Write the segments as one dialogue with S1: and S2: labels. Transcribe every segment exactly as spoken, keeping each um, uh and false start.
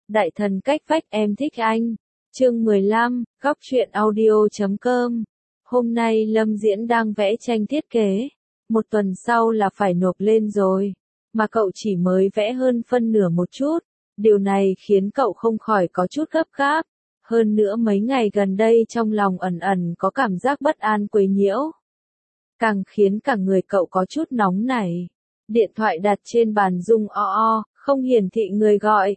S1: Đại thần cách vách em thích anh. Chương mười lăm, góc truyện audio chấm com. Hôm nay Lâm Diễn đang vẽ tranh thiết kế. Một tuần sau là phải nộp lên rồi. Mà cậu chỉ mới vẽ hơn phân nửa một chút. Điều này khiến cậu không khỏi có chút gấp gáp. Hơn nữa mấy ngày gần đây trong lòng ẩn ẩn có cảm giác bất an quấy nhiễu. Càng khiến cả người cậu có chút nóng nảy. Điện thoại đặt trên bàn rung o o, không hiển thị người gọi.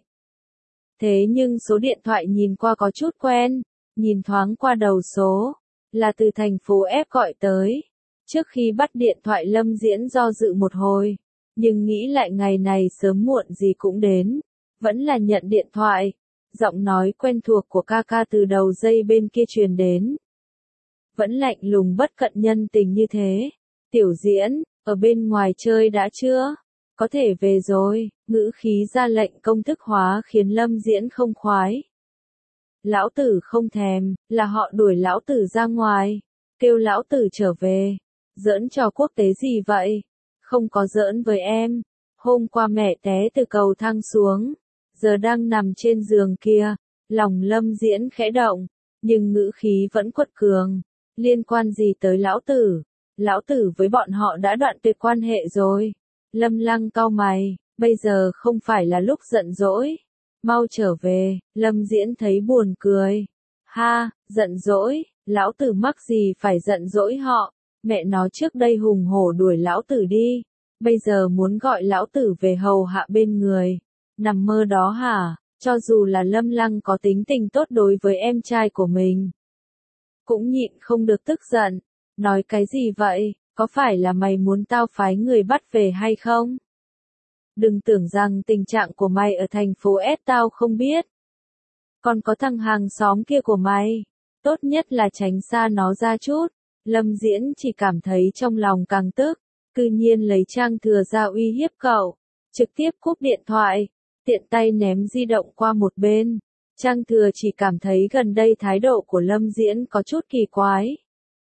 S1: Thế nhưng số điện thoại nhìn qua có chút quen, nhìn thoáng qua đầu số, là từ thành phố F gọi tới. Trước khi bắt điện thoại Lâm Diễn do dự một hồi, nhưng nghĩ lại ngày này sớm muộn gì cũng đến, vẫn là nhận điện thoại. Giọng nói quen thuộc của ca ca từ đầu dây bên kia truyền đến. Vẫn lạnh lùng bất cận nhân tình như thế. Tiểu Diễn, ở bên ngoài chơi đã chưa? Có thể về rồi, ngữ khí ra lệnh công thức hóa khiến Lâm Diễn không khoái. Lão tử không thèm, là họ đuổi lão tử ra ngoài, kêu lão tử trở về. Giỡn trò quốc tế gì vậy? Không có giỡn với em. Hôm qua mẹ té từ cầu thang xuống, giờ đang nằm trên giường kia. Lòng Lâm Diễn khẽ động, nhưng ngữ khí vẫn quật cường. Liên quan gì tới lão tử? Lão tử với bọn họ đã đoạn tuyệt quan hệ rồi. Lâm Lăng cau mày, bây giờ không phải là lúc giận dỗi. Mau trở về. Lâm Diễn thấy buồn cười. Ha, giận dỗi, lão tử mắc gì phải giận dỗi họ. Mẹ nó trước đây hùng hổ đuổi lão tử đi, bây giờ muốn gọi lão tử về hầu hạ bên người. Nằm mơ đó hả? Cho dù là Lâm Lăng có tính tình tốt đối với em trai của mình, cũng nhịn không được tức giận. Nói cái gì vậy? Có phải là mày muốn tao phái người bắt về hay không? Đừng tưởng rằng tình trạng của mày ở thành phố S tao không biết. Còn có thằng hàng xóm kia của mày, tốt nhất là tránh xa nó ra chút. Lâm Diễn chỉ cảm thấy trong lòng càng tức, cư nhiên lấy Trang Thừa ra uy hiếp cậu, trực tiếp cúp điện thoại, tiện tay ném di động qua một bên. Trang Thừa chỉ cảm thấy gần đây thái độ của Lâm Diễn có chút kỳ quái.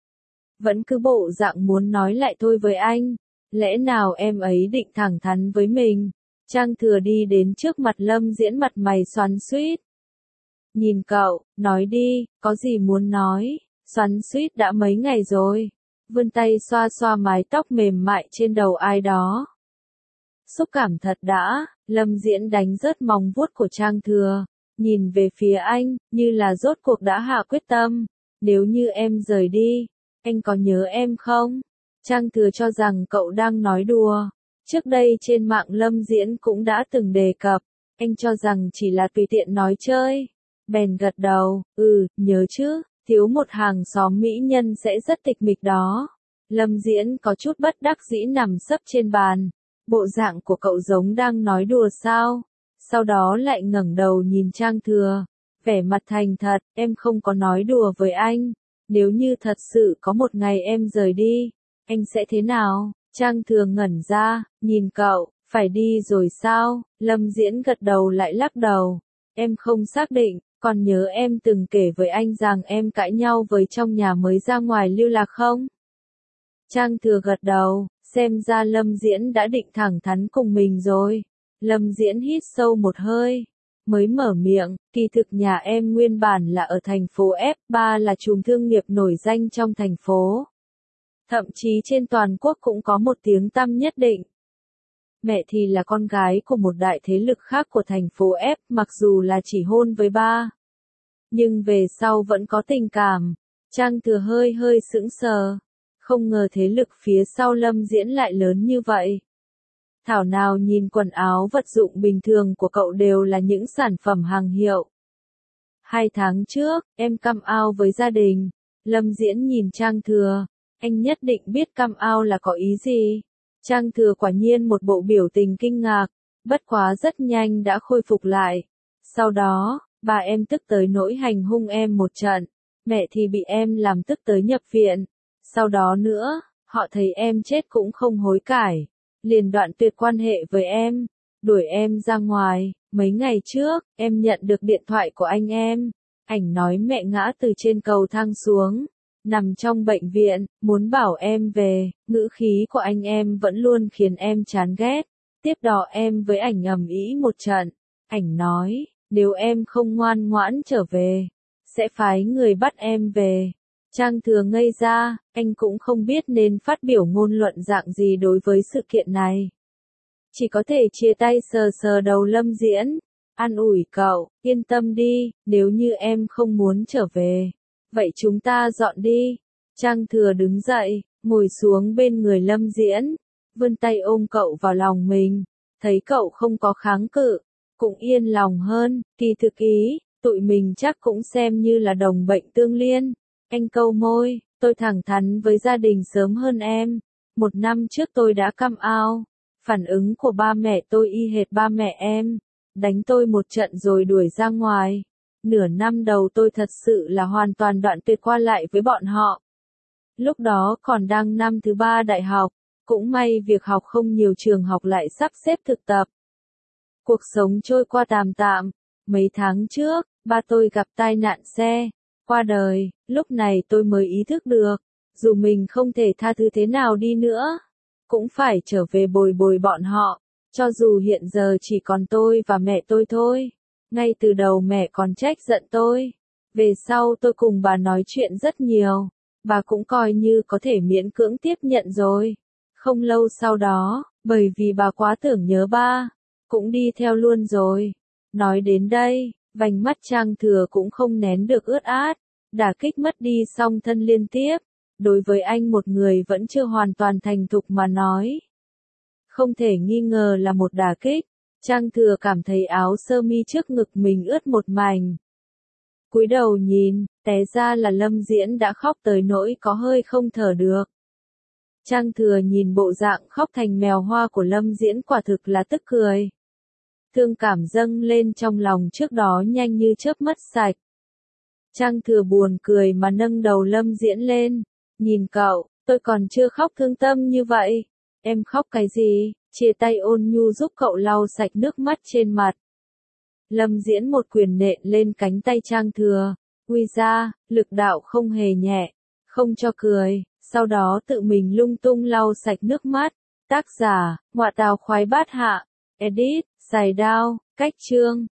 S1: Vẫn cứ bộ dạng muốn nói lại thôi với anh, lẽ nào em ấy định thẳng thắn với mình? Trang Thừa đi đến trước mặt Lâm Diễn mặt mày xoắn xuýt. Nhìn cậu, nói đi, có gì muốn nói? Xoắn xuýt đã mấy ngày rồi. Vươn tay xoa xoa mái tóc mềm mại trên đầu ai đó. Xúc cảm thật đã. Lâm Diễn đánh rớt móng vuốt của Trang Thừa, nhìn về phía anh, như là rốt cuộc đã hạ quyết tâm. Nếu như em rời đi, anh có nhớ em không? Trang Thừa cho rằng cậu đang nói đùa. Trước đây trên mạng Lâm Diễn cũng đã từng đề cập, anh cho rằng chỉ là tùy tiện nói chơi. Bèn gật đầu, ừ, nhớ chứ, thiếu một hàng xóm mỹ nhân sẽ rất tịch mịch đó. Lâm Diễn có chút bất đắc dĩ nằm sấp trên bàn. Bộ dạng của cậu giống đang nói đùa sao? Sau đó lại ngẩng đầu nhìn Trang Thừa, vẻ mặt thành thật, em không có nói đùa với anh. Nếu như thật sự có một ngày em rời đi, anh sẽ thế nào? Trang Thừa ngẩn ra, nhìn cậu, phải đi rồi sao? Lâm Diễn gật đầu lại lắc đầu. Em không xác định, còn nhớ em từng kể với anh rằng em cãi nhau với trong nhà mới ra ngoài lưu lạc không? Trang Thừa gật đầu, xem ra Lâm Diễn đã định thẳng thắn cùng mình rồi. Lâm Diễn hít sâu một hơi, mới mở miệng, kỳ thực nhà em nguyên bản là ở thành phố F ba, là chùm thương nghiệp nổi danh trong thành phố. Thậm chí trên toàn quốc cũng có một tiếng tăm nhất định. Mẹ thì là con gái của một đại thế lực khác của thành phố F, mặc dù là chỉ hôn với ba, nhưng về sau vẫn có tình cảm. Trang Thừa hơi hơi sững sờ, không ngờ thế lực phía sau Lâm Diễn lại lớn như vậy. Thảo nào nhìn quần áo vật dụng bình thường của cậu đều là những sản phẩm hàng hiệu. Hai tháng trước, em come out với gia đình. Lâm Diễn nhìn Trang Thừa, anh nhất định biết come out là có ý gì. Trang Thừa quả nhiên một bộ biểu tình kinh ngạc, bất quá rất nhanh đã khôi phục lại. Sau đó, bà em tức tới nỗi hành hung em một trận, mẹ thì bị em làm tức tới nhập viện. Sau đó nữa, họ thấy em chết cũng không hối cải, liền đoạn tuyệt quan hệ với em, đuổi em ra ngoài. Mấy ngày trước, em nhận được điện thoại của anh em, ảnh nói mẹ ngã từ trên cầu thang xuống, nằm trong bệnh viện, muốn bảo em về. Ngữ khí của anh em vẫn luôn khiến em chán ghét. Tiếp đó em với ảnh ầm ĩ một trận. Ảnh nói, nếu em không ngoan ngoãn trở về, sẽ phái người bắt em về. Trang Thừa ngây ra, anh cũng không biết nên phát biểu ngôn luận dạng gì đối với sự kiện này. Chỉ có thể chia tay sờ sờ đầu Lâm Diễn, an ủi cậu, yên tâm đi, nếu như em không muốn trở về, vậy chúng ta dọn đi. Trang Thừa đứng dậy, ngồi xuống bên người Lâm Diễn, vươn tay ôm cậu vào lòng mình, thấy cậu không có kháng cự, cũng yên lòng hơn, kỳ thực ý, tụi mình chắc cũng xem như là đồng bệnh tương liên. Anh câu môi, tôi thẳng thắn với gia đình sớm hơn em, một năm trước tôi đã come out, phản ứng của ba mẹ tôi y hệt ba mẹ em, đánh tôi một trận rồi đuổi ra ngoài. Nửa năm đầu tôi thật sự là hoàn toàn đoạn tuyệt qua lại với bọn họ. Lúc đó còn đang năm thứ ba đại học, cũng may việc học không nhiều trường học lại sắp xếp thực tập. Cuộc sống trôi qua tạm tạm, mấy tháng trước, ba tôi gặp tai nạn xe, qua đời, lúc này tôi mới ý thức được, dù mình không thể tha thứ thế nào đi nữa, cũng phải trở về bồi bồi bọn họ, cho dù hiện giờ chỉ còn tôi và mẹ tôi thôi. Ngay từ đầu mẹ còn trách giận tôi, về sau tôi cùng bà nói chuyện rất nhiều, bà cũng coi như có thể miễn cưỡng tiếp nhận rồi. Không lâu sau đó, bởi vì bà quá tưởng nhớ ba, cũng đi theo luôn rồi. Nói đến đây, vành mắt Trang Thừa cũng không nén được ướt át, đả kích mất đi song thân liên tiếp, đối với anh một người vẫn chưa hoàn toàn thành thục mà nói. Không thể nghi ngờ là một đả kích, Trang Thừa cảm thấy áo sơ mi trước ngực mình ướt một mảnh. Cúi đầu nhìn, té ra là Lâm Diễn đã khóc tới nỗi có hơi không thở được. Trang Thừa nhìn bộ dạng khóc thành mèo hoa của Lâm Diễn quả thực là tức cười. Thương cảm dâng lên trong lòng trước đó nhanh như chớp mất sạch. Trang Thừa buồn cười mà nâng đầu Lâm Diễn lên, nhìn cậu, tôi còn chưa khóc thương tâm như vậy. Em khóc cái gì? Chia tay ôn nhu giúp cậu lau sạch nước mắt trên mặt. Lâm Diễn một quyền nện lên cánh tay Trang Thừa, uy ra, lực đạo không hề nhẹ, không cho cười, sau đó tự mình lung tung lau sạch nước mắt. Tác giả, Ngoại Tào Khoái Bát Hạ, edit, Sài Đao, cách chương.